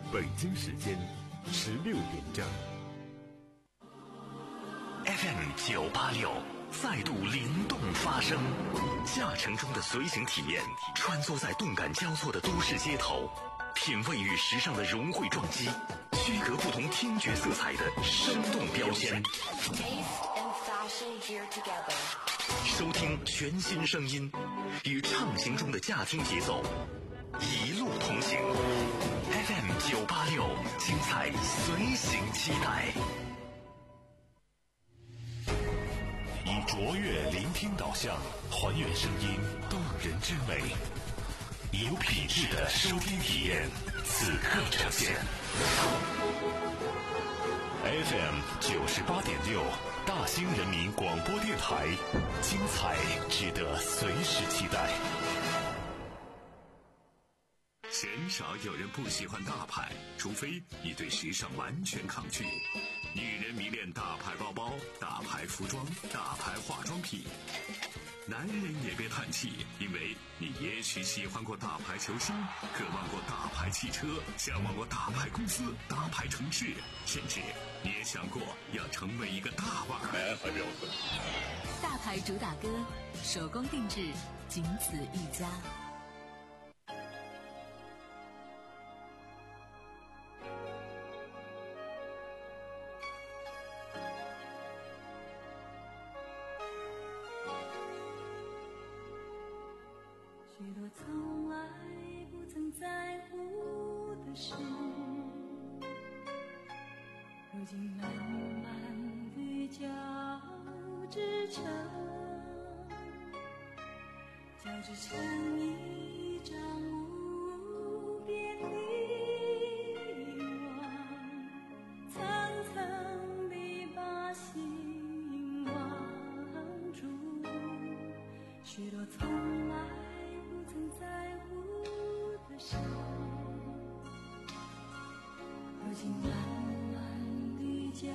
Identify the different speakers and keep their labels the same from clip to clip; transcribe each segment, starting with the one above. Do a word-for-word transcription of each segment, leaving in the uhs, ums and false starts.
Speaker 1: 北京时间十六点整。
Speaker 2: F M 九八六再度灵动发声，驾乘中的随行体验，穿梭在动感交错的都市街头，品味与时尚的融汇撞击，区隔不同听觉色彩的生动标签。收听全新声音，与畅行中的驾听节奏一路同行。F M 九八六，精彩随行期待。以卓越聆听导向，还原声音动人之美，以有品质的收听体验，此刻呈现。F M 九十八点六，大兴人民广播电台，精彩值得随时期待。鲜少有人不喜欢大牌，除非你对时尚完全抗拒。女人迷恋大牌包包、大牌服装、大牌化妆品。男人也别叹气，因为你也许喜欢过大牌球星，渴望过大牌汽车，向往过大牌公司、大牌城市，甚至你也想过要成为一个大腕儿。
Speaker 3: 大牌主打歌，手工定制，仅此一家。
Speaker 4: 许多从来不曾在乎的事，如今慢慢地交织成，交织成一张无边的网，层层地把心网住。许多从来曾在乎的事，如今慢慢地交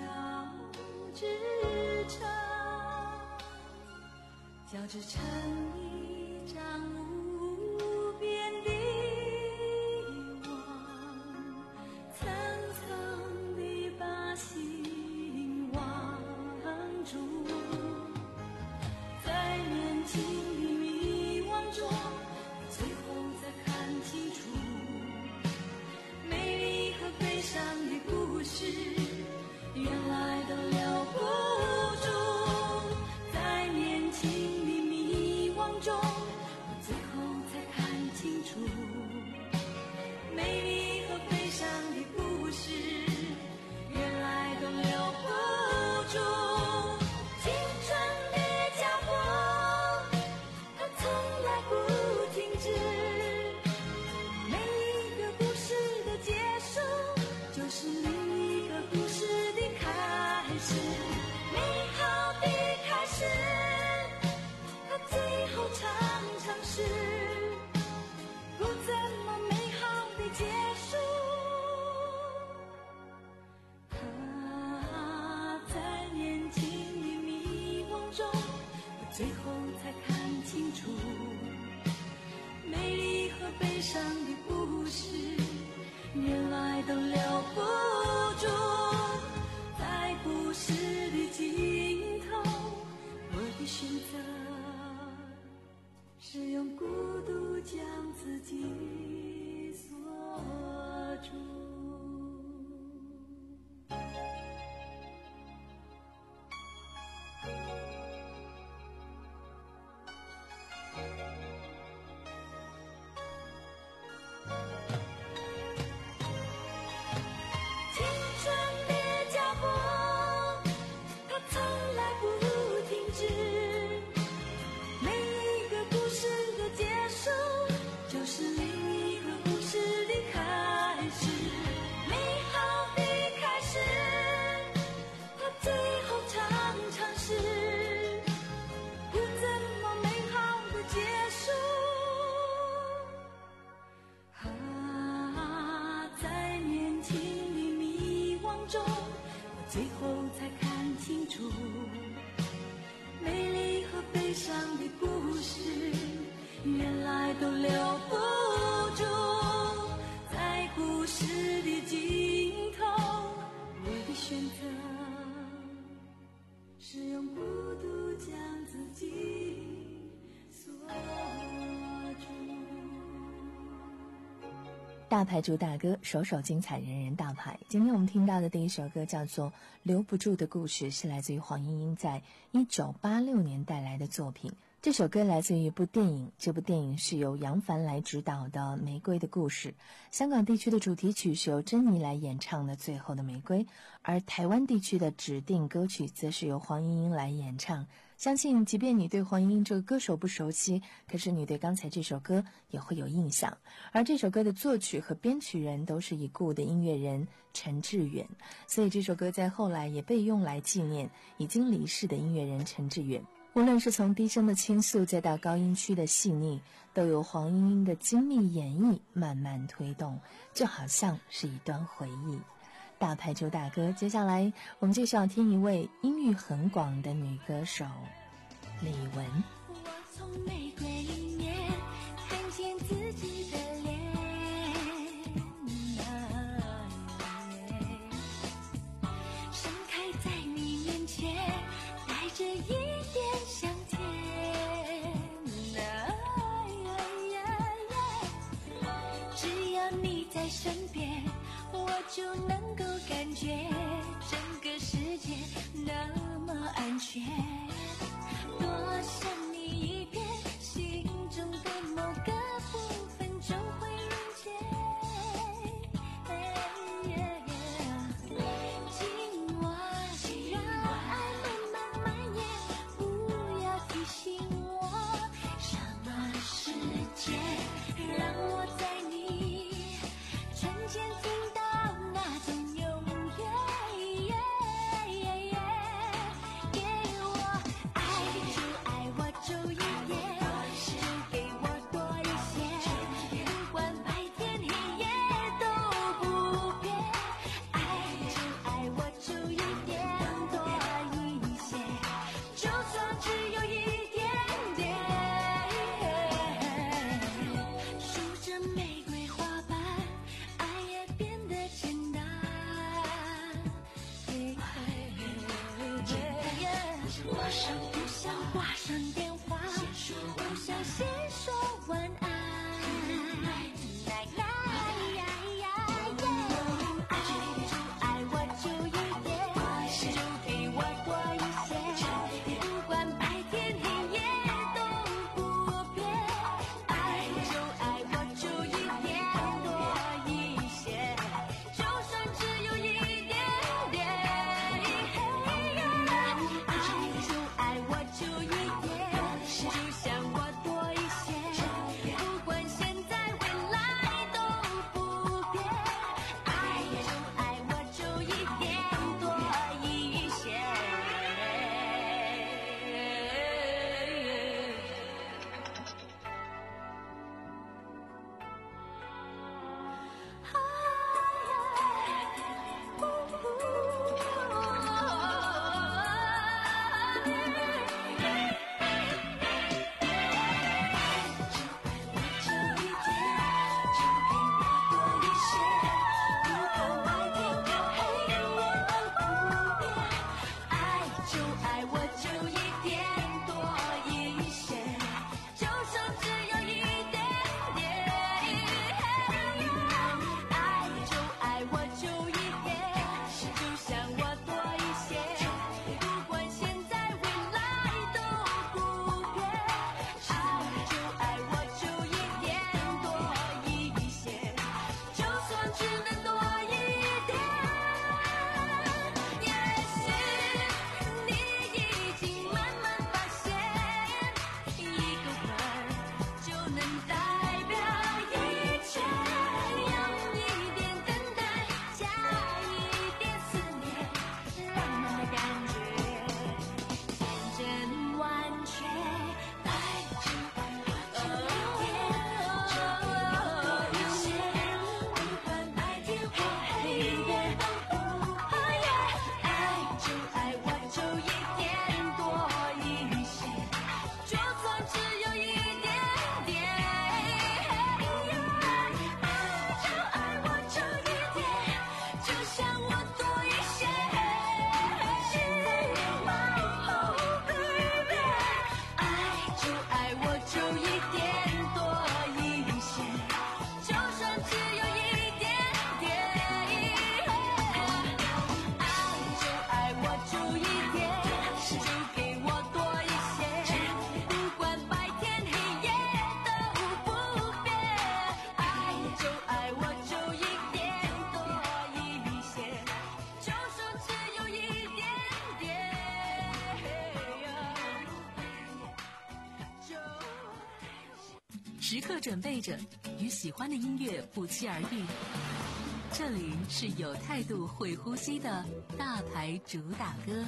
Speaker 4: 织成，交织成一张无边的网，层层地把心网住。在年轻的迷惘中，最后再看清楚，美丽和悲伤的故事，原来都留不住。在年轻的迷惘中，我最后才看清楚，美丽和悲伤的故事，原来都留不住。青春的脚步，它从来不停止，每一个故事的结束，就是另一个故事的开始。美好的开始，它最后常常是不怎么美好的结束。啊，在年轻的迷惘中，我最后才看清楚，美丽和悲伤的故事，原来都留不住。在故事的尽头，我的选择是用孤独将自己锁住。最后才看清楚，美丽和悲伤的故事，原来都留不住。在故事的
Speaker 5: 大牌主打歌，首首精彩，人人大牌。今天我们听到的第一首歌叫做《留不住的故事》，是来自于黄莺莺在一九八六年带来的作品。这首歌来自于一部电影，这部电影是由杨凡来执导的《玫瑰的故事》，香港地区的主题曲是由珍妮来演唱的《最后的玫瑰》，而台湾地区的指定歌曲则是由黄莺莺来演唱。相信即便你对黄莺莺这个歌手不熟悉，可是你对刚才这首歌也会有印象。而这首歌的作曲和编曲人都是已故的音乐人陈志远，所以这首歌在后来也被用来纪念已经离世的音乐人陈志远。无论是从低声的倾诉再到高音区的细腻，都由黄莺莺的精密演绎慢慢推动，就好像是一段回忆。大牌主打歌，接下来我们就想听一位音域很广的女歌手李玟。
Speaker 4: 我从玫瑰里面看见自己的脸，盛开在你面前，带着一点香甜，只要你在身边，我就能够感觉整个世界那么安全。多想你一遍，心中的某个部分就会溶解。今晚让爱慢慢蔓延，不要提醒我什么时间，让我在你唇间听到那种永远。给我爱就爱我久一点，就给我多一些，不管白天黑夜都不变。爱就爱我久一点，多一些，就算只有一点点。数着玫瑰花瓣，爱也变
Speaker 3: 时刻准备着与喜欢的音乐不期而遇。这里是有态度会呼吸的大牌主打歌。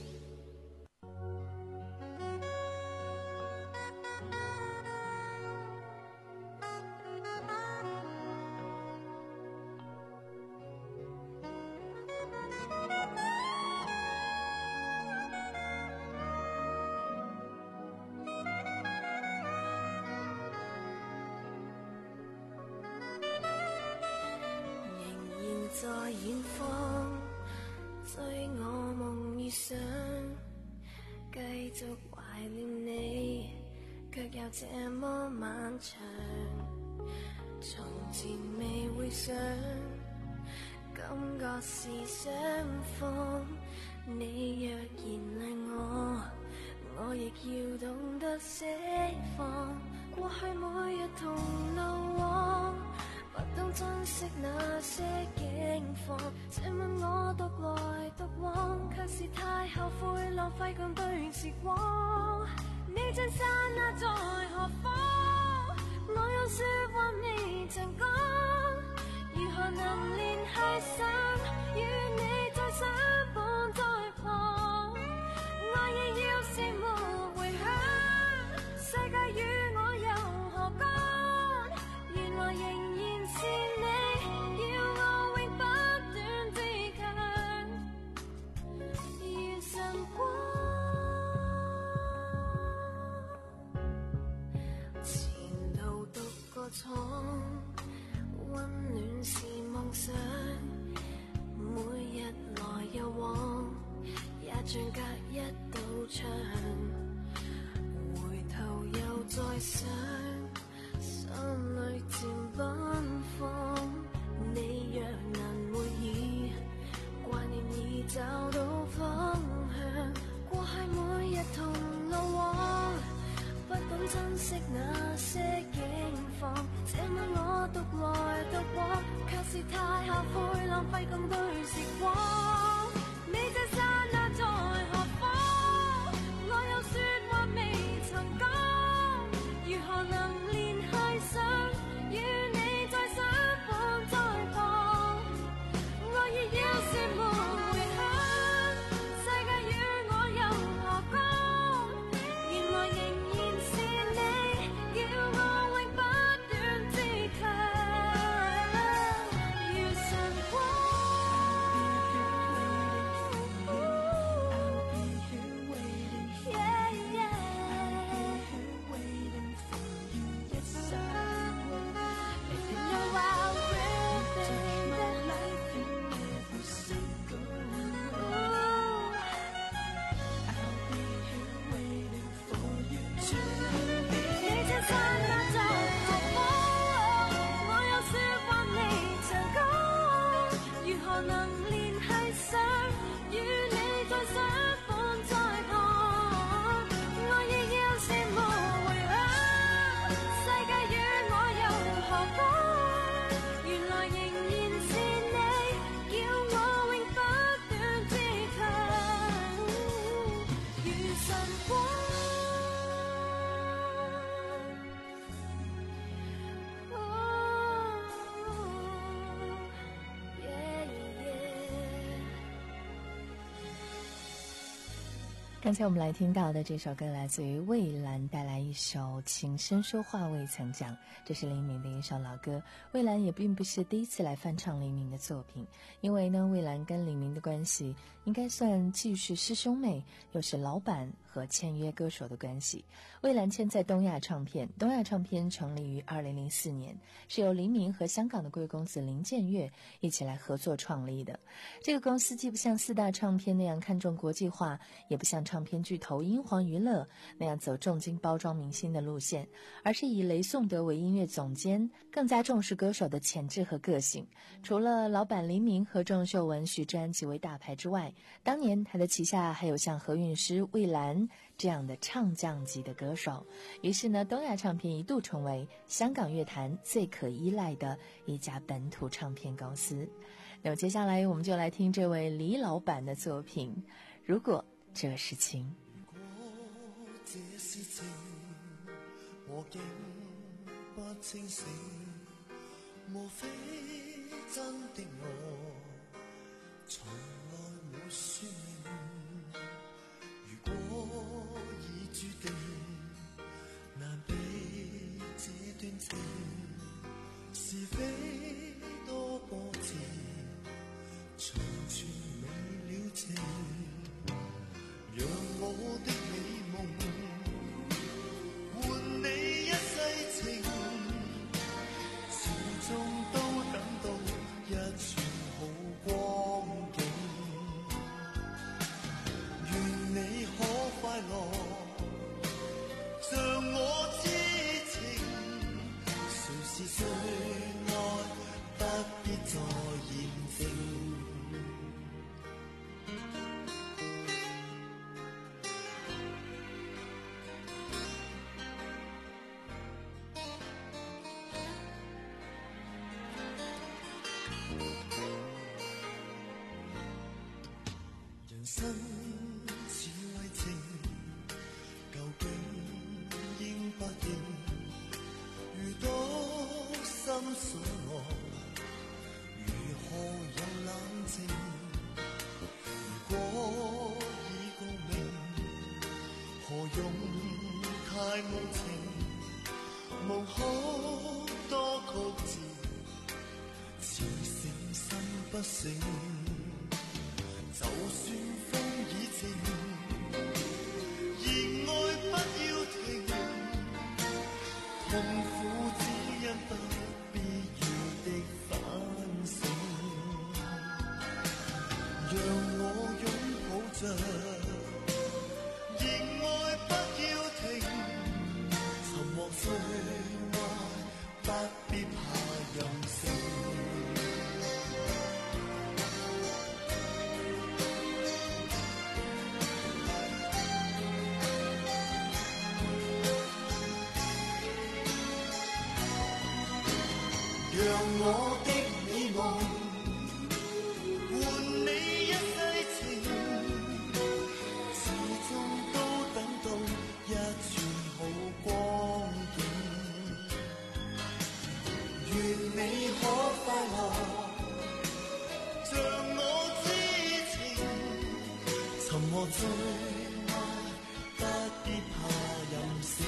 Speaker 6: 在遠方追我夢遇上，繼續懷念你，卻又這麼漫長。從前未會想，感覺是雙方。你若然愛我，我亦要懂得釋放。過去每日同路往，不懂珍惜那些境況，這晚我獨來獨往，卻是太後悔浪費共對時光。你這剎那在何方？我有說話未曾講，如何能聯繫上與你再相伴在旁？愛意要是沒回響，世界與我又何干？原來仍然是你，要我永不斷自強，如晨光。前路獨個闖，溫暖是夢想，每日來又往，也像隔一道牆。回頭又再想，心裏漸奔放。你若能會意，懷念已找到方向。過去每日同路往，不懂珍惜那些境況。這晚我獨來獨往，卻是太後悔浪費共對時光。你這剎那在何方？我有說話未曾講，如何能聯繫上與你再相伴在旁？愛意要是沒回響，世界與我又何干？原來仍然是你，要我永不斷自強，如晨光。
Speaker 5: 刚才我们来听到的这首歌来自于蔚蓝，带来一首情深说话未曾讲，这是黎明的一首老歌。蔚蓝也并不是第一次来翻唱黎明的作品，因为呢，蔚蓝跟黎明的关系应该算既是师兄妹，又是老板和签约歌手的关系。蔚蓝签在东亚唱片，东亚唱片成立于二零零四年，是由黎明和香港的贵公司林建岳一起来合作创立的。这个公司既不像四大唱片那样看重国际化，也不像唱片巨头英皇娱乐那样走重金包装明星的路线，而是以雷颂德为音乐总监，更加重视歌手的潜质和个性。除了老板黎明和郑秀文、许志安几位大牌之外，当年他的旗下还有像何韵诗、蔚蓝这样的唱将级的歌手。于是呢，东亚唱片一度成为香港乐坛最可依赖的一家本土唱片公司。那么接下来我们就来听这位黎老板的作品《如果这是情》。
Speaker 7: 如果这是情，我竟不清醒，莫非真的我從來沒說明？如果已注定，難避這段情，是非多波折，從全未了情，讓我的美夢換你一世情，始終都等到一串好光景。願你可快樂，像我知情，誰是最愛，不必再驗證。人生似為情，究竟應不應？遇到心所愛，如何有冷靜？如果已告明，何用太無情？無好多曲折，似醒心不醒。就算風已靜，熱愛不要停，痛苦只因不必要的反省。讓我擁抱着，熱愛不要停，沉默最愛，不必怕任性。讓我的美夢換你一世情，始終都等到一串好光景。願你可快樂，像我知情，沉默最愛，不必怕任性。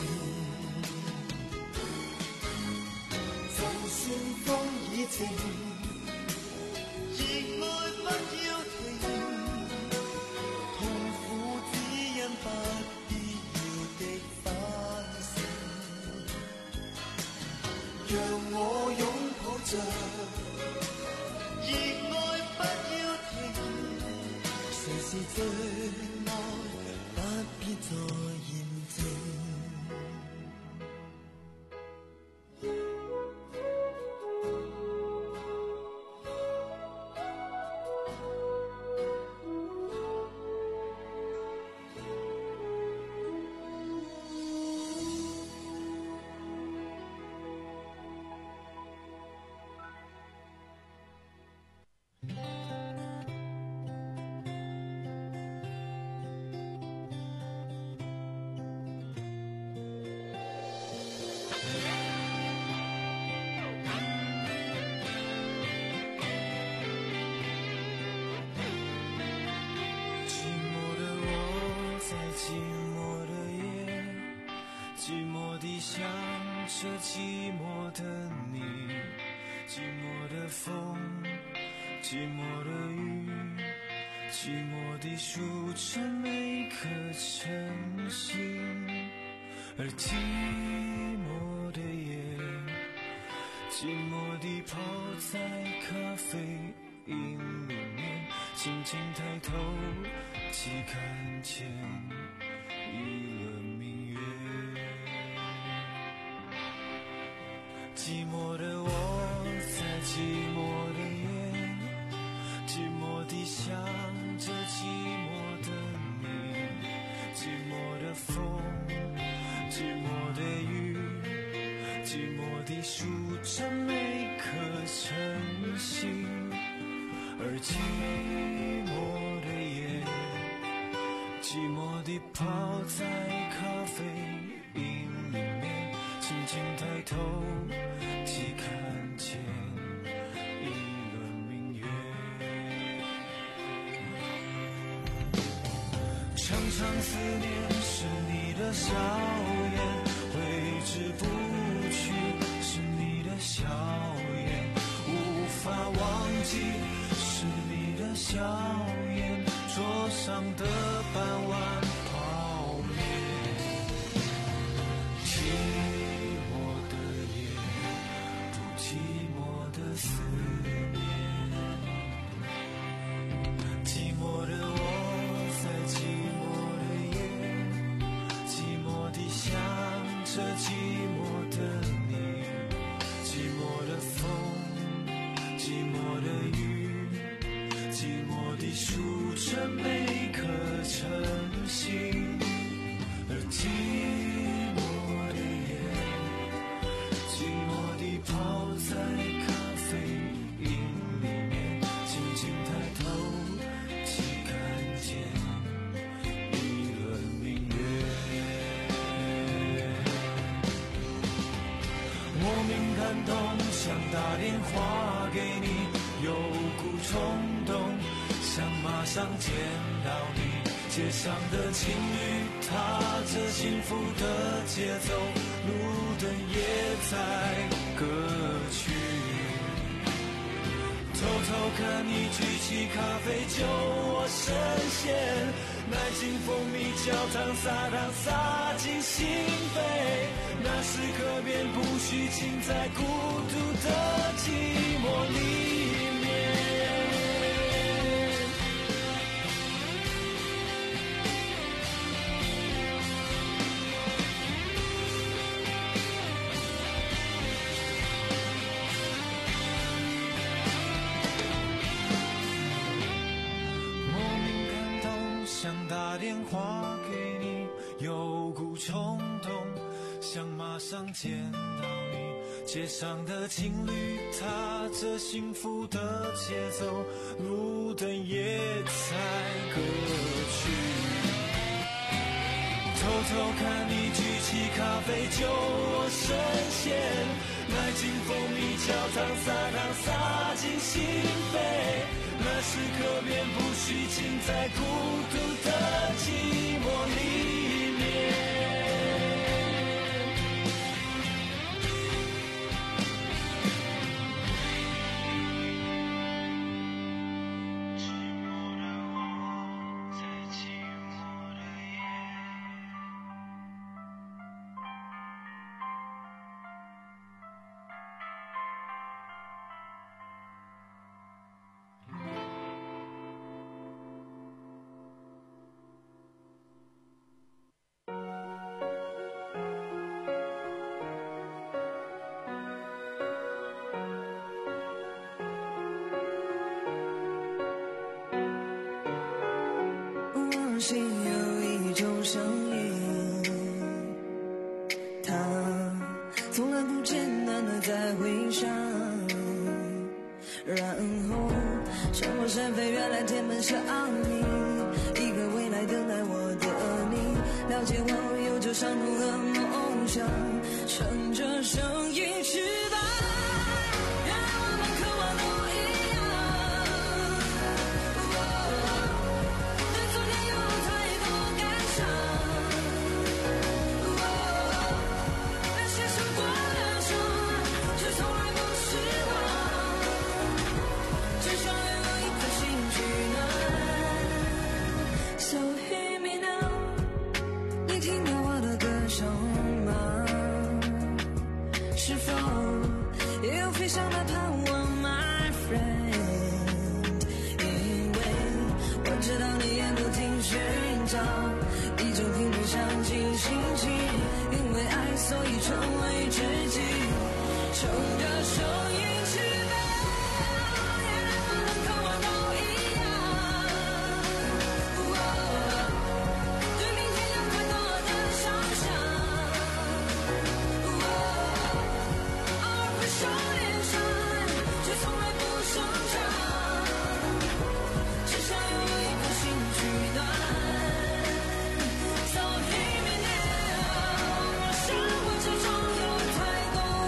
Speaker 7: 就算風已靜，熱愛不要停，痛苦只因不必要的反省。讓我擁抱着，熱愛不要停，誰是最愛，不必再驗證。
Speaker 8: 想着寂寞的你，寂寞的风，寂寞的雨，寂寞地数着每颗晨星，而寂寞的夜，寂寞地泡在咖啡因里面，轻轻抬头即看见一轮明月。寂寞的我在寂寞的夜，寂寞地想着寂寞的你，寂寞的风，寂寞的雨，寂寞地数着每颗晨星，而寂寞的夜，寂寞地泡在咖啡因里面，轻轻抬头即看见一轮明月。常常思念是你的笑颜，挥之不去是你的笑颜，无法忘记是你的笑颜，桌上的半碗泡面。寂寞的夜，不寂寞的思念，寂寞的我在寂寞的夜，寂寞地想着寂寞的你，寂寞的风，寂寞的雨，寂寞地数着每颗晨星，而寂寞的夜，寂寞地泡在咖啡因里面，轻轻抬头即看见一轮明月。莫名感动，想打电话给你，有股冲动想马上见到你，街上的情侣踏着幸福的节奏，路灯也在歌曲，偷偷看你举起咖啡酒我深陷，奶精蜂蜜焦糖撒糖撒进心扉，那时刻便不虚浸在孤独的寂寞里面。想打电话给你，有股冲动想马上见到你，街上的情侣踏着幸福的节奏，路灯也在歌曲，偷偷看你举起咖啡酒我深陷，奶精蜂蜜焦糖撒糖撒进心扉，那时刻便不虚浸在孤独的寂寞里面。
Speaker 9: 我心有一种声音，它从来不间断的在回响，然后穿过山飞，原来天门向你，一个未来等待我的你，了解我有着伤痛和梦想，乘着声音翅膀，原来我们渴望都一样。对昨天有太多感伤，那些受过的伤，却从来不失望，至少有一颗心取暖。So hear me now， 你听到我的歌声吗？是否也有飞翔的盼望 my friend， 因为我知道你也不停寻找一种频率相近心情，因为爱所以成为知己，乘着声音翅膀，原来我们渴望都一样。对明天有太多的想象，偶尔会受点伤，却从来不生长，至少有一颗心取暖。So hear me now， 生活之中有太多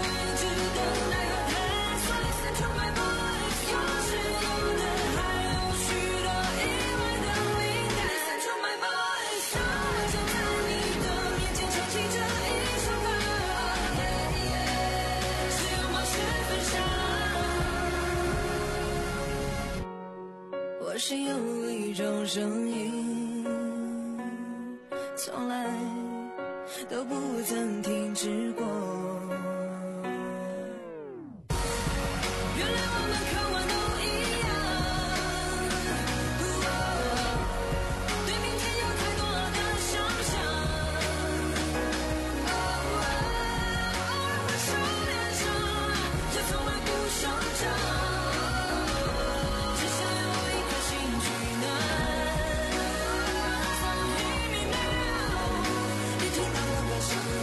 Speaker 9: 我心有一种声音，从来都不曾停止过。原来我们渴望都一样，对明天有太多的想象。偶尔会受点伤，却从来不想讲。只想有一颗心取暖。从黎明到你听到我歌声吗？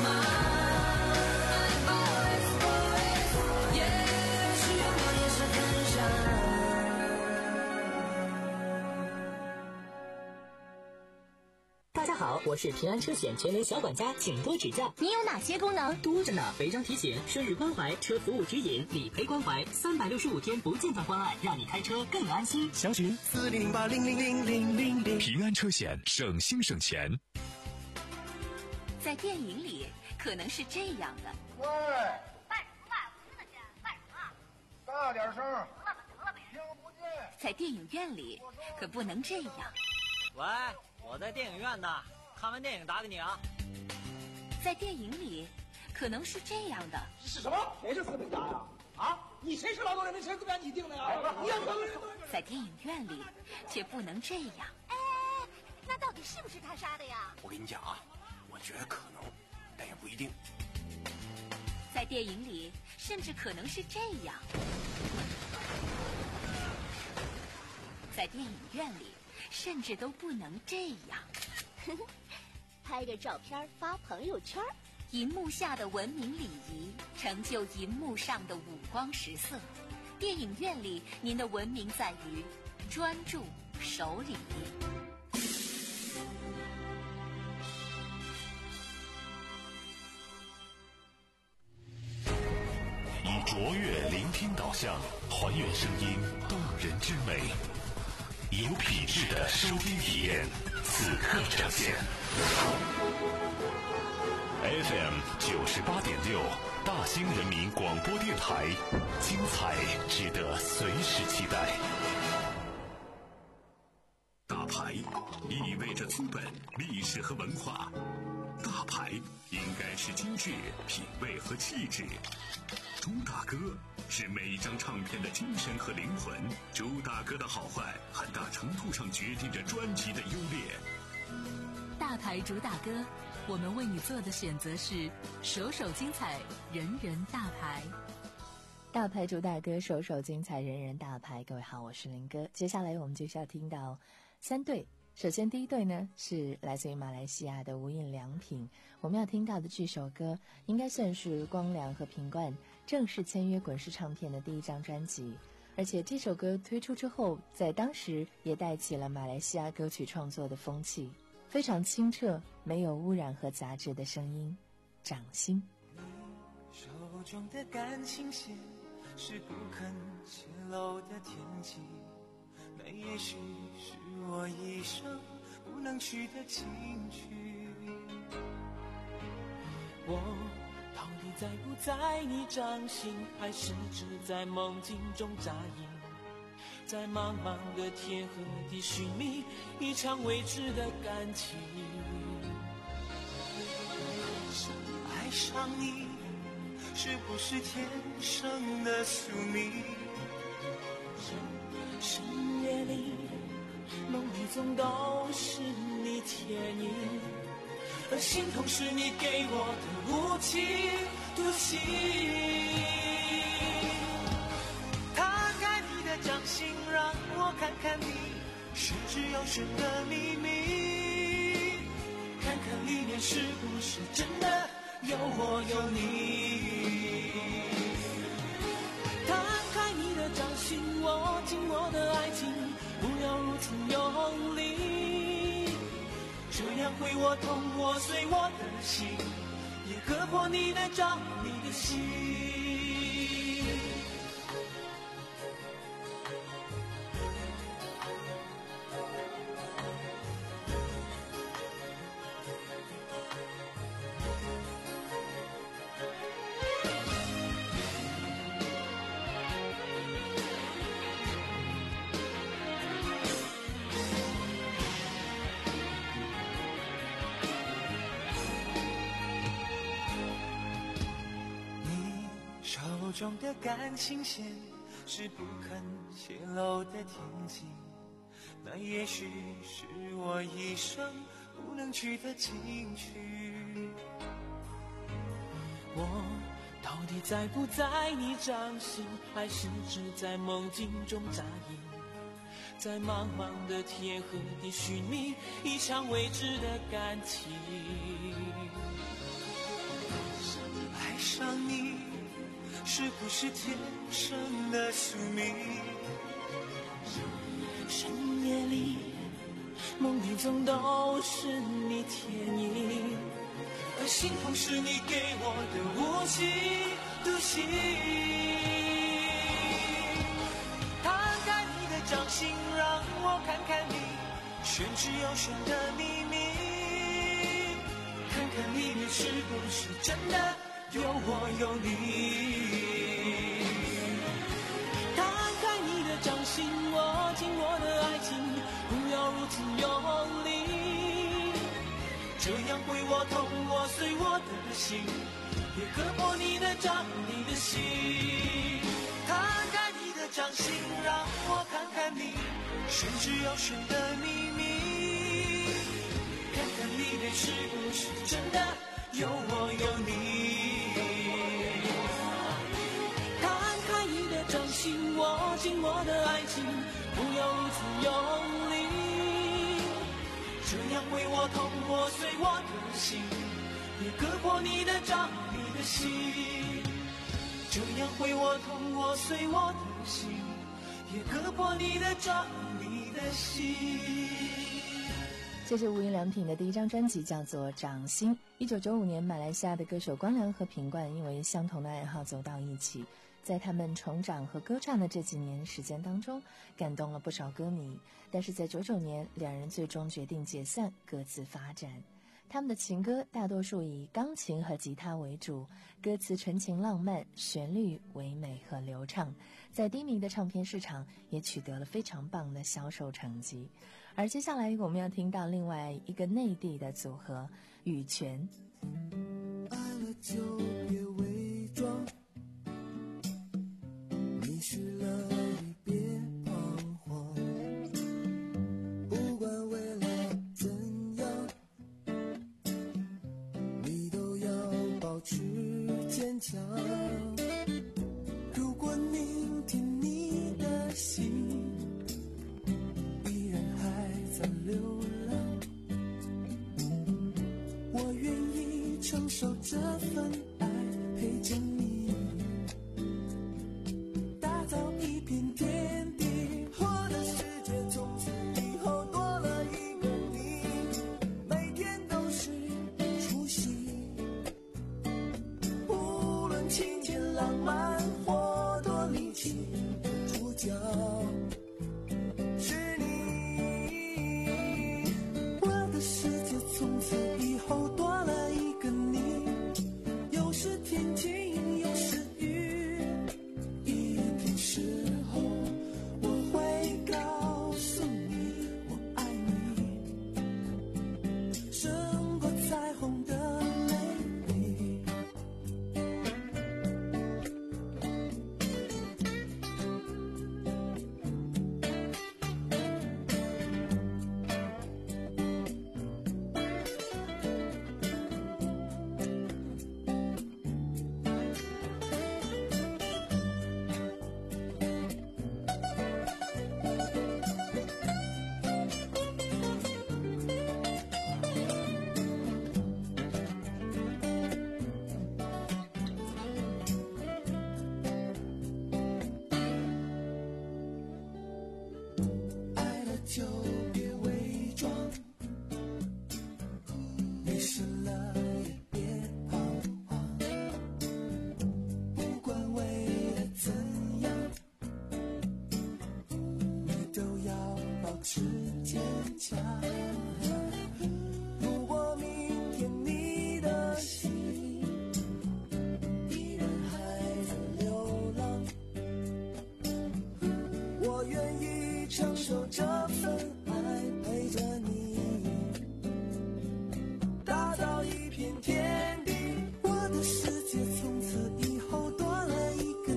Speaker 10: 大家好，我是平安车险全能小管家，请多指教。
Speaker 11: 你有哪些功能？
Speaker 10: 多着呢，违章提醒、顺日关怀、车服务指引、理赔关怀，三百六十五天不间断关爱，让你开车更安心。
Speaker 7: 详询四零零八零零零零零零。
Speaker 2: 平安车险，省心省钱。
Speaker 3: 在电影里可能是这样的。
Speaker 12: 喂，
Speaker 11: 卖什么卖？我真的钱，卖什么？
Speaker 12: 大点声。
Speaker 11: 得了吧得了吧，
Speaker 12: 听不见。
Speaker 3: 在电影院里可不能这样。
Speaker 13: 喂，我在电影院呢，看完电影打给你啊。
Speaker 3: 在电影里可能是这样的。
Speaker 12: 是什么？谁是资本家呀？啊，你谁是劳动人民？谁资本家你定的呀？你要
Speaker 3: 在电影院里却不能这样。
Speaker 11: 哎，那到底是不是他杀的呀？
Speaker 14: 我跟你讲啊，我觉得可能，但也不一定。
Speaker 3: 在电影里甚至可能是这样。在电影院里甚至都不能这样。
Speaker 11: 拍个照片发朋友圈。
Speaker 3: 银幕下的文明礼仪成就银幕上的五光十色。电影院里您的文明在于专注守礼。
Speaker 2: 以卓越聆听导向，还原声音动人之美，有品质的收听体验，此刻呈现。F M 九十八点六，大兴人民广播电台，精彩值得随时期待。 大牌意味着资本、历史和文化，大牌应该是精致、品味和气质。朱大哥是每一张唱片的精神和灵魂，朱大哥的好坏很大程度上决定着专辑的优劣。
Speaker 3: 大牌主打歌，我们为你做的选择是首首精彩，人人大牌。
Speaker 5: 大牌主打歌，首首精彩，人人大牌。各位好，我是林哥。接下来我们就是要听到三对。首先第一对呢是来自于马来西亚的无印良品。我们要听到的这首歌应该算是光良和品冠正式签约滚石唱片的第一张专辑，而且这首歌推出之后，在当时也带起了马来西亚歌曲创作的风气，非常清澈，没有污染和杂质的声音。掌心。
Speaker 8: 你手中的感情线是不肯泄露的天机，那也许是我一生不能去的情绪。我到底在不在你掌心，还是只在梦境中扎营，在茫茫的天和地寻觅一场未知的感情。爱上你是不是天生的宿命？深夜里梦里总都是你倩影，而心痛是你给我的无情独行。摊开你的掌心，让我看看你失之又生的秘密，看看里面是不是真的有我有你。摊开你的掌心，握紧我的爱情，不要如此用力，这样会我痛我碎我的心，也割破你来找你的心。 中的感情线是不肯泄露的天机，那也许是我一生不能去的禁区。我到底在不在你掌心，还是只在梦境中扎营，在茫茫的天和地寻觅一场未知的感情。爱上你是不是天生的宿命？深夜里梦里总都是你倩影，而心痛是你给我的无期徒刑。摊开你的掌心，让我看看你玄之又玄的秘密，看看里面是不是真的有我有你。摊开你的掌心，握紧我的爱情，不要如此用力，这样会我痛我碎我的心，也割破你的掌你的心。摊开你的掌心，让我看看你玄之又玄的秘密，看看里面是不是真的有我有你。摊开你的掌心，握紧我的爱情，不要如此用力，这样会我痛我碎我的心，也割破你的掌你的心，这样会我痛我碎我的心，也割破你的掌你的心。
Speaker 5: 这是无印良品的第一张专辑，叫做《掌心》。一九九五年，马来西亚的歌手光良和品冠因为相同的爱好走到一起，在他们成长和歌唱的这几年时间当中，感动了不少歌迷。但是在九九年，两人最终决定解散，各自发展。他们的情歌大多数以钢琴和吉他为主，歌词纯情浪漫，旋律唯美和流畅，在低迷的唱片市场也取得了非常棒的销售成绩。而接下来我们要听到另外一个内地的组合羽泉。
Speaker 7: 爱了就别伪装，迷失了你别彷徨，不管未来怎样，你都要保持坚强。如果明天你的心依然还在流浪，我愿意承受这份爱，陪着你打造一片天地。我的世界从此以后多了一个你，每天都是除夕，无论情节浪漫或多离奇，主角是你。我的世界从此以后多了一个你，有时天晴有时雨，一天时候我会告诉你我爱你，胜过彩虹的美丽。爱了就别伪装，迷失了也别彷徨，不管未来怎样，你都要保持坚强。如果明天你的心依然还在流浪，我愿意承受这份爱，陪着你打造一片天地。我的世界从此以后多了一个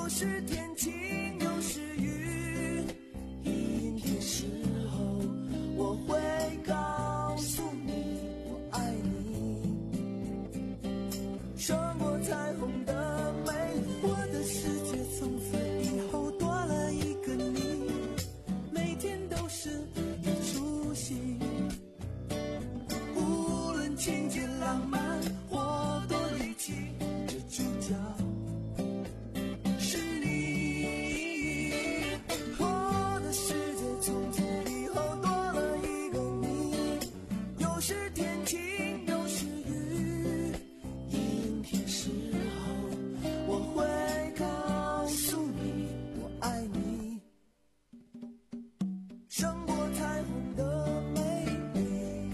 Speaker 7: 有时天晴有时雨，阴天时候我会告诉你我爱你，穿过彩虹的美丽，我的世界从此以后多了一个你，每天都是一出戏，无论情节浪漫或多离奇，这主角是你，我的世界从此以后多了一个你，有时天晴有时雨，阴天时候我会告诉你我爱你，胜过彩虹的美丽。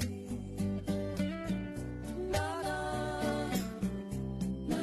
Speaker 7: 啦啦啦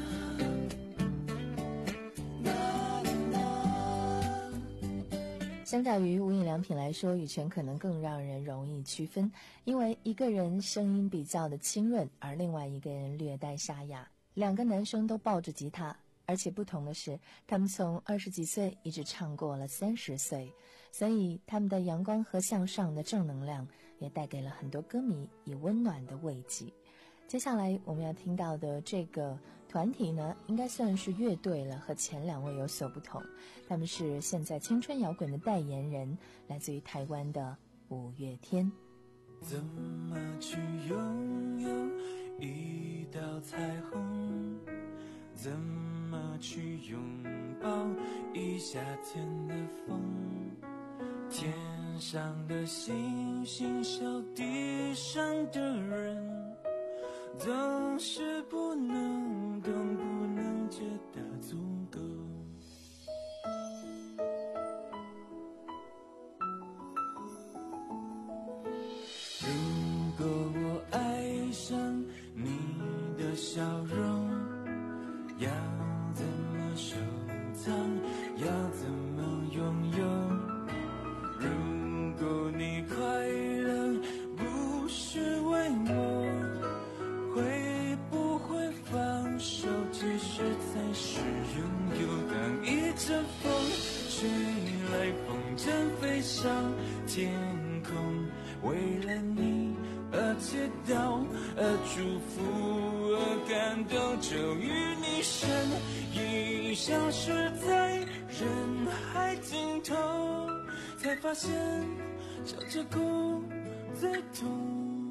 Speaker 7: 啦啦啦。
Speaker 5: 相较于无印良品来说，羽泉可能更让人容易区分，因为一个人声音比较的清润，而另外一个人略带沙哑。两个男生都抱着吉他，而且不同的是，他们从二十几岁一直唱过了三十岁，所以他们的阳光和向上的正能量也带给了很多歌迷以温暖的慰藉。接下来我们要听到的这个团体呢，应该算是乐队了，和前两位有所不同。他们是现在青春摇滚的代言人，来自于台湾的五月天。
Speaker 8: 怎么去拥有一道彩虹？怎么去拥抱一夏天的风？天上的星星笑地上的人，总是不能懂，不能觉得足够。如果我爱上你的笑容，要怎么收藏，要怎么拥有？如果你快乐不是为我，会不会放手，其实才是拥有。当一阵风吹来，风筝飞上天空，为了你而祈祷，而祝福，而感动，终于你身影消失在人海尽头，才发现笑着哭最痛。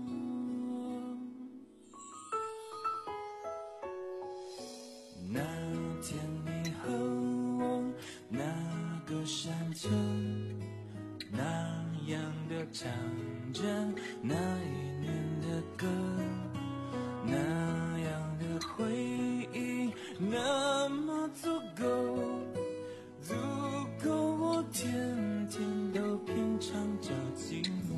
Speaker 8: 那天你和我那个山丘，那样的唱着那一年的歌，那样的回忆那么足够，足够我天天都品尝着寂寞。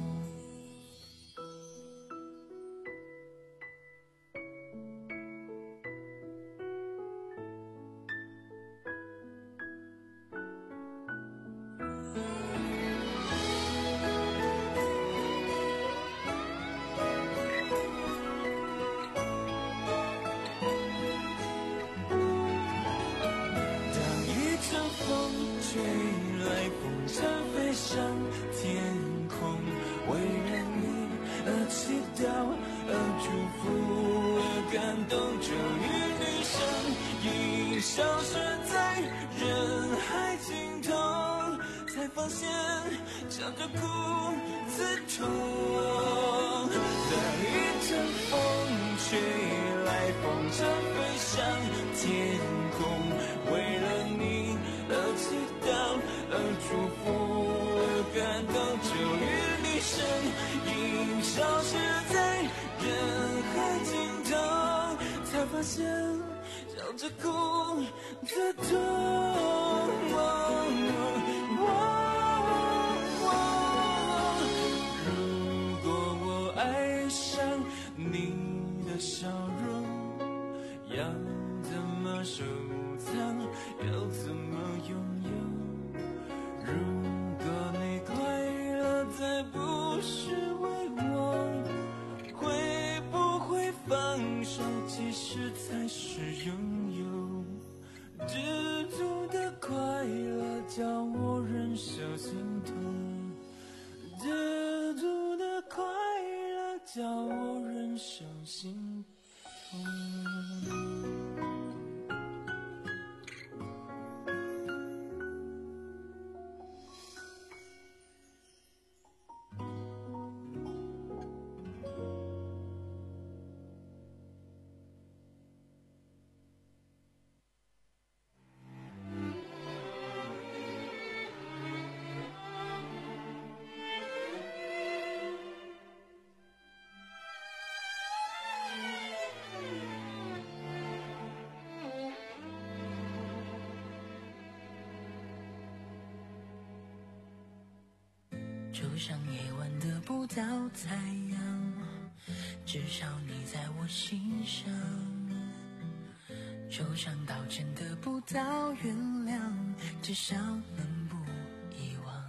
Speaker 8: 吹来风筝飞上天空，为了你而祈祷，而祝福，而感动，终于你身影消失在人海尽头，才发现笑着哭最痛。当一阵风吹来，风筝飞上天空，为了你而祈祷，而祝福，而感动，终于你身影消失在人海尽头，才发现笑着哭最痛。如果我爱上你的笑容，要怎么收藏，要怎么拥有？如果你快乐再不是为我，会不会放手，其实才是拥有？知足的心痛。
Speaker 9: 就像夜晚得不到太阳，至少你在我心上。就像道歉得不到原谅，至少能不遗忘。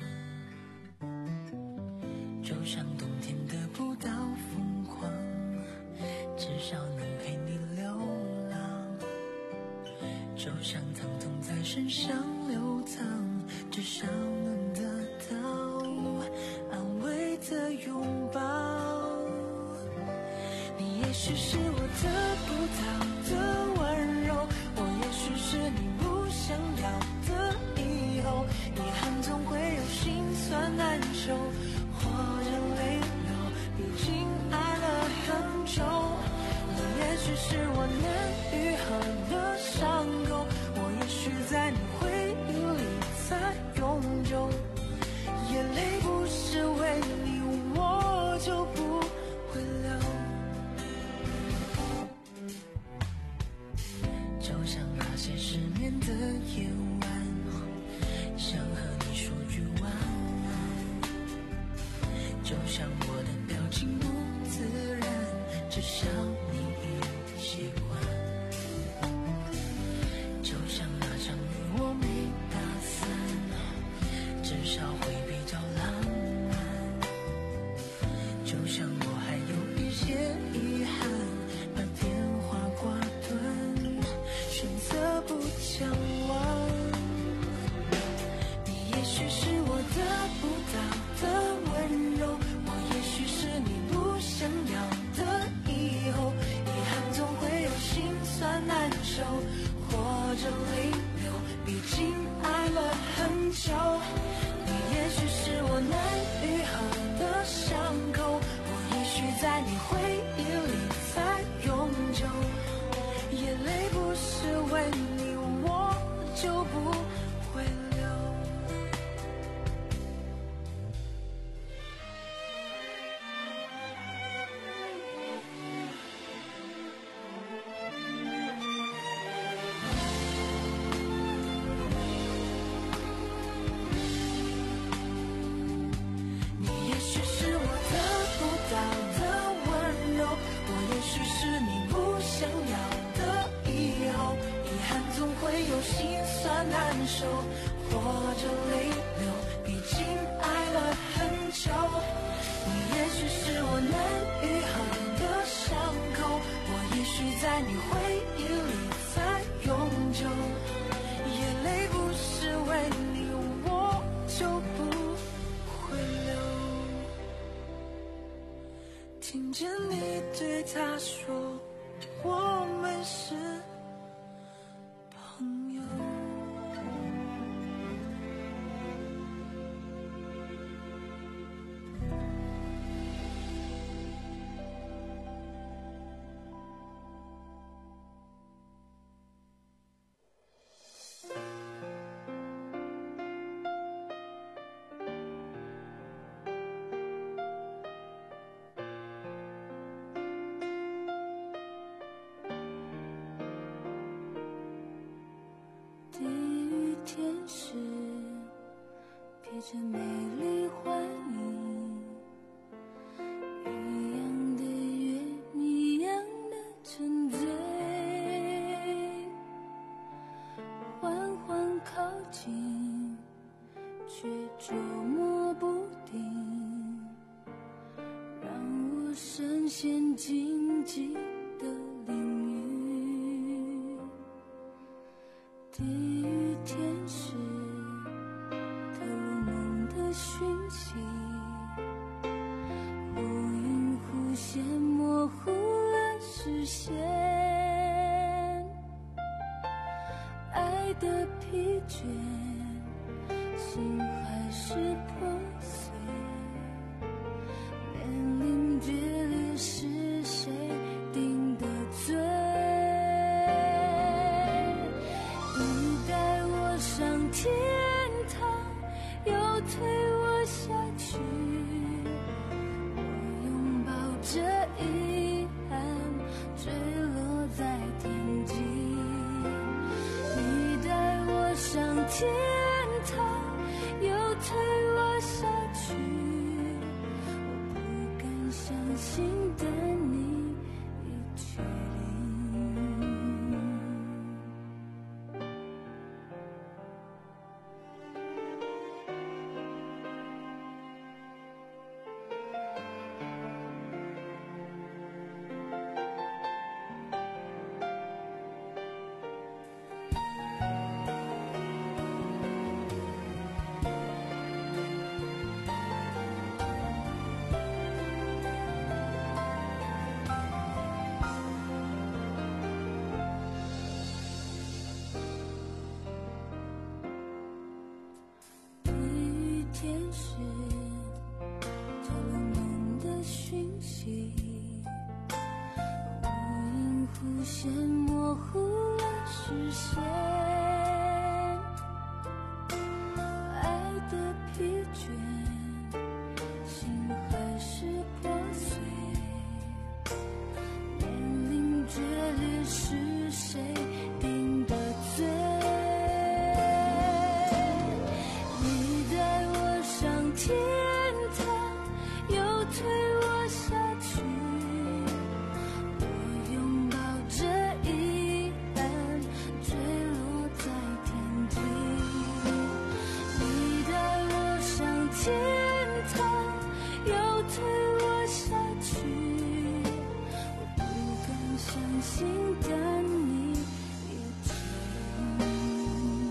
Speaker 9: 就像冬天得不到疯狂，至少能陪你流浪。就像疼痛在身上流淌，至少能得到安慰的拥抱。你也许是我得不到的温柔，我也许是你不想要的以后。遗憾总会有心酸难受，或者泪流，毕竟爱了很久。你也许是我难愈合的伤口，我也许在你回忆里才永久。眼泪不是为你，我就不会流。就像那些失眠的夜晚，想和你说句晚安。就像我的表情不自然，至少你已习惯。就像那场雨我没打伞，至少会比较浪漫。就像我还有一些遗憾，把电话挂断，选择不讲完。你也许是我得不到的温柔，我也许是你不想要的以后。遗憾总会有心酸难受，或者泪流，毕竟爱了很久。你也许是我难愈合的伤口，我也许在你回忆里才永久。眼泪不是为你，我就不会流。你也许是我得不到的温柔，我也许是你不想要的以后。遗憾总会有心酸难受，或者泪流，毕竟爱了很久。你也许是我难愈合的伤口，我也许在你回忆里才永久。眼泪不是为你，我就不会流。听见你对他说，我们是朋友。地狱天使披着美丽幻影，一样的约，一样的沉醉，缓缓靠近，却捉摸不定，让我深陷荆棘的领域。地狱天使透露梦的讯息，乌云忽现模糊了
Speaker 4: 的疲倦，心还是破碎，面临决裂是谁定的罪？你带我上天堂，又推我下去，我拥抱着遗憾，坠落在天际。你带我上天堂，又推我下去，我不敢相信的你已确定。天使透露梦的讯息，无影弧线模糊了视线，爱的疲倦，心还是破碎，面临决裂是谁定的罪？天堂又推我下去，我拥抱着遗憾，坠落在天际。你带我上天堂，又推我下去，我不敢相信的你已确定。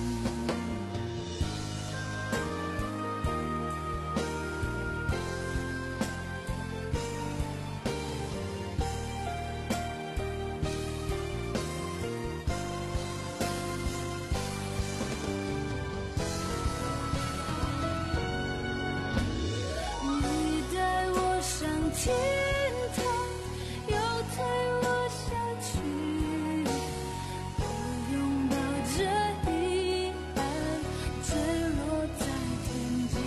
Speaker 4: 天堂又推我下去，我拥抱着遗憾，坠落在天际。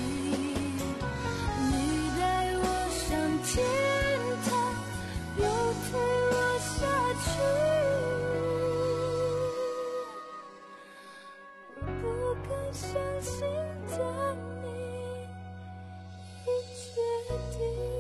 Speaker 4: 你带我上天堂，又推我下去，我不敢相信的你已决定。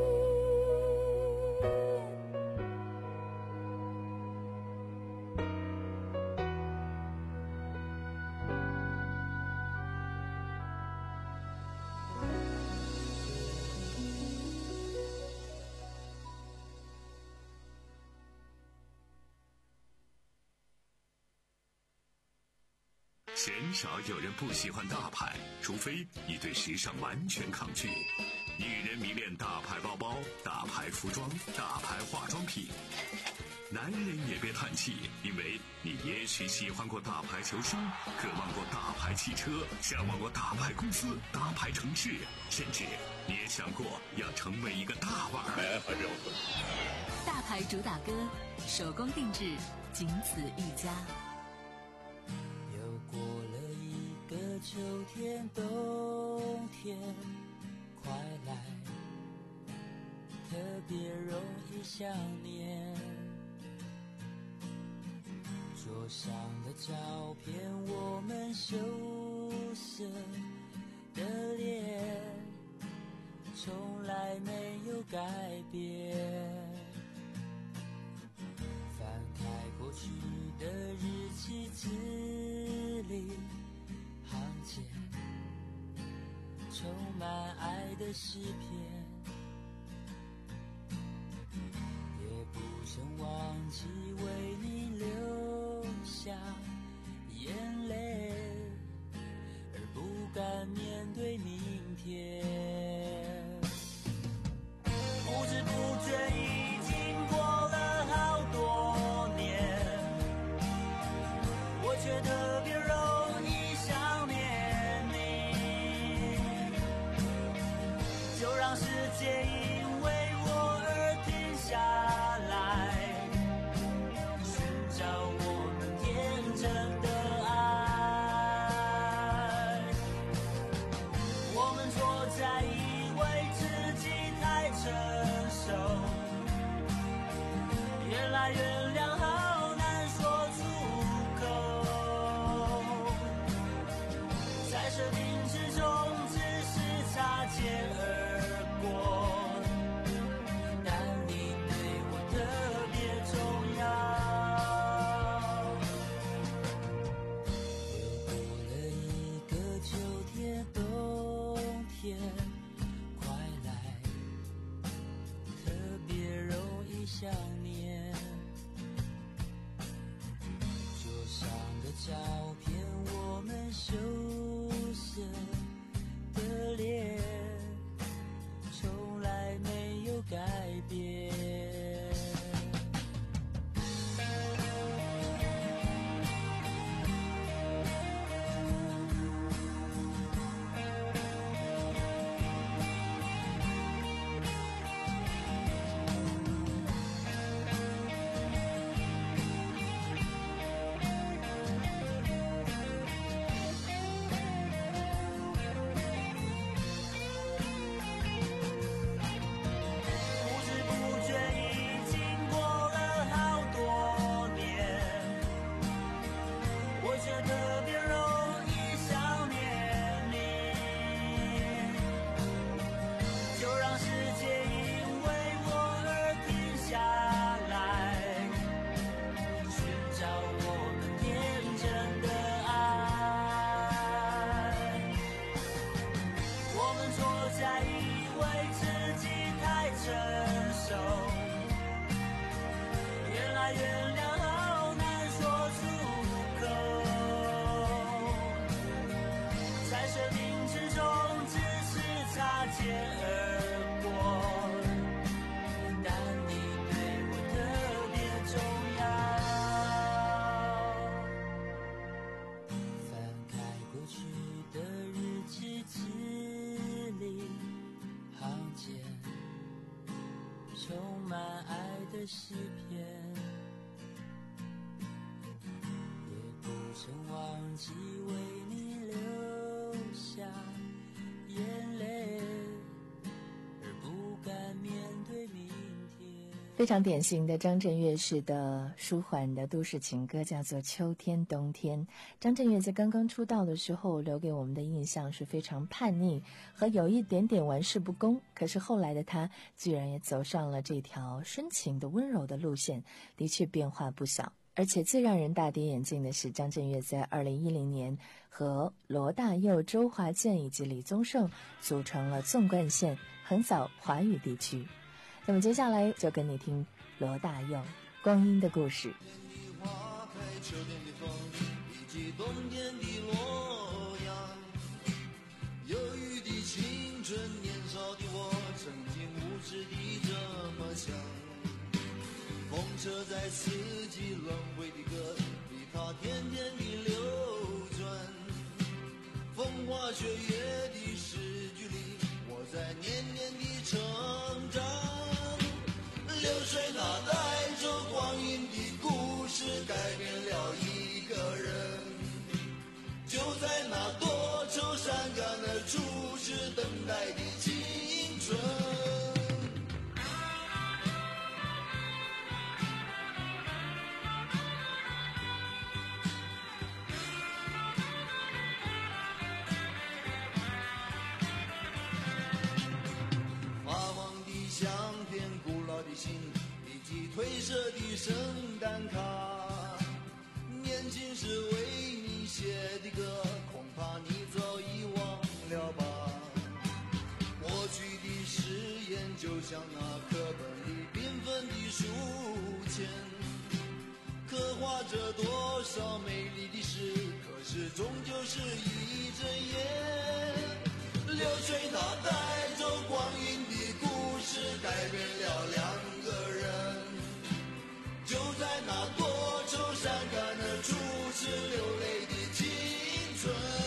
Speaker 2: 鲜少有人不喜欢大牌，除非你对时尚完全抗拒。女人迷恋大牌包包、大牌服装、大牌化妆品。男人也别叹气，因为你也许喜欢过大牌球星，渴望过大牌汽车，向往过大牌公司、大牌城市，甚至你也想过要成为一个大腕儿。
Speaker 3: 大牌主打歌，手工定制，仅此一家。
Speaker 15: 又过了一个秋天，冬天快来，特别容易想念。桌上的照片，我们羞涩的脸，从来没有改变。翻开过去的日记，字里行间充满爱的诗篇，也不曾忘记为你流下眼泪，而不敢面对明天。不知不觉已经过了好多年，我觉得特别容易想念你，就让世界因为我而停下来，寻找我们天真的爱。我们错在以为自己太成熟，原来原谅好难说出口，在生命之中只是擦肩而过，但你对我特别重要。翻开过去的日记字里，行间充满爱的诗篇，也不曾忘记为你留下眼泪，而不敢面对明天。
Speaker 5: 非常典型的张震岳式的舒缓的都市情歌，叫做《秋天冬天》。张震岳在刚刚出道的时候留给我们的印象是非常叛逆和有一点点玩世不恭，可是后来的他居然也走上了这条深情的温柔的路线，的确变化不小。而且最让人大跌眼镜的是，张震岳在二零一零年和罗大佑、周华健以及李宗盛组成了纵贯线，横扫华语地区。那么接下来就跟你听罗大佑《光阴的故事》。
Speaker 7: 花开秋天的风，以及冬天的洛阳，忧郁的青春，年少的我，曾经无知地这么想。风车在四季轮回的歌里，它天天地流转。风花雪月的诗句里，我在年年地成长。流水它带着光阴的故事，改变了一个人。就在那多愁善感的初时，等待的青春。发黄的相片，古老的信，以及褪色的圣诞卡，年轻时为你写的歌，恐怕你早已忘了吧。过去的誓言就像那课本里缤纷的书签，刻画着多少美丽的事，可是终究是一阵烟。流水它带着光阴的故事，改变了两个人。就在那多愁善感的初时，流泪的青春。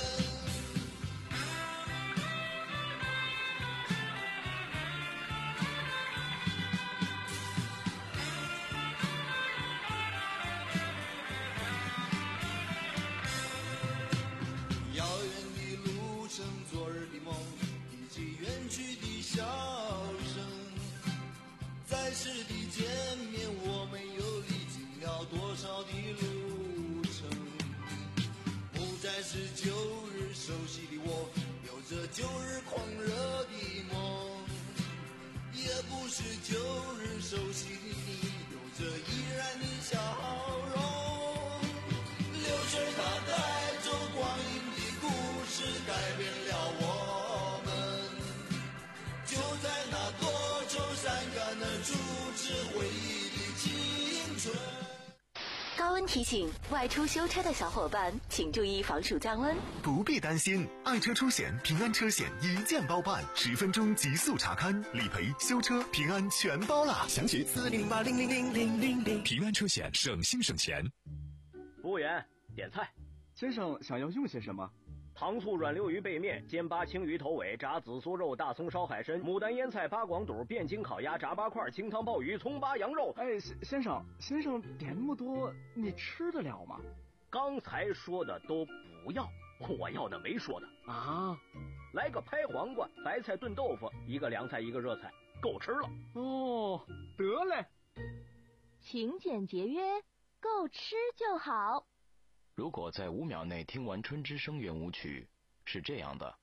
Speaker 7: 遥远的路程，昨日的梦，以及远去的笑声。在世的见面，我们又历经了多少的路程？不再是旧日熟悉的我，有着旧日狂热的梦，也不是旧日熟悉的你，有着依然的笑容。流水它带着光阴的故事，改变了我们。就在那多愁善感的初次回忆的青春。
Speaker 3: 高温提醒：外出修车的小伙伴，请注意防暑降温。
Speaker 1: 不必担心，爱车出险平安车险一键包办，十分钟极速查勘、理赔、修车，平安全包啦！详询四零八零零零零零零。平安车险，省心省钱。
Speaker 16: 服务员，点菜。
Speaker 17: 先生想要用些什么？
Speaker 16: 糖醋软溜鱼背面、煎巴青鱼头尾、炸紫苏肉、大葱烧海参、牡丹腌菜、八广肚、汴京烤鸭、炸八块、清汤鲍鱼、葱巴羊肉。
Speaker 17: 哎，先生，先生点那么多，你吃得了吗？
Speaker 16: 刚才说的都不要，我要的没说的
Speaker 17: 啊。
Speaker 16: 来个拍黄瓜、白菜炖豆腐，一个凉菜一个热菜，够吃了。
Speaker 17: 哦，得嘞。
Speaker 11: 勤俭节约，够吃就好。
Speaker 18: 如果在五秒内听完《春之声》圆舞曲，是这样的；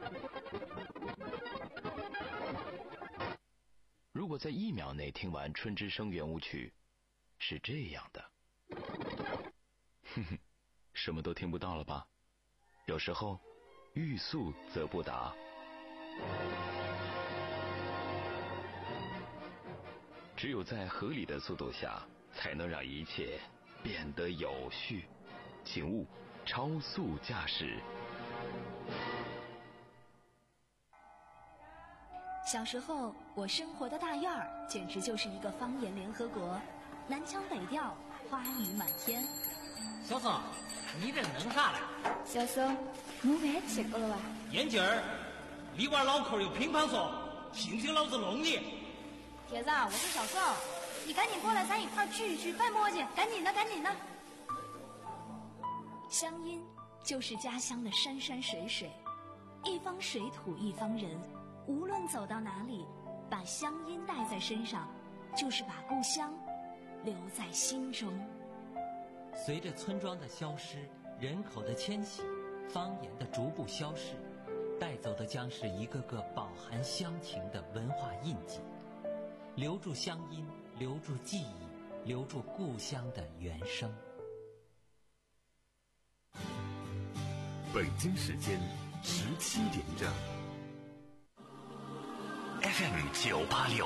Speaker 18: 如果在一秒内听完《春之声》圆舞曲，是这样的。哼哼，什么都听不到了吧？有时候，欲速则不达。只有在合理的速度下，才能让一切变得有序。请勿超速驾驶。
Speaker 19: 小时候，我生活的大院儿简直就是一个方言联合国，南腔北调，花语满天。
Speaker 13: 小宋，你这弄啥嘞？
Speaker 20: 小宋，我饭吃过了吧？
Speaker 13: 眼镜儿，你娃脑壳有乒乓说，信不信老子弄你？
Speaker 20: 铁子，我是小宋，你赶紧过来，咱一块儿聚一聚，办磨叽，赶紧的，赶紧的。
Speaker 19: 乡音就是家乡的山山水水，一方水土一方人，无论走到哪里，把乡音带在身上，就是把故乡留在心中。
Speaker 21: 随着村庄的消失，人口的迁徙，方言的逐步消逝，带走的将是一个个饱含乡情的文化印记。留住乡音，留住记忆，留住故乡的原声。
Speaker 2: 北京时间十七点整 ，F M 九八六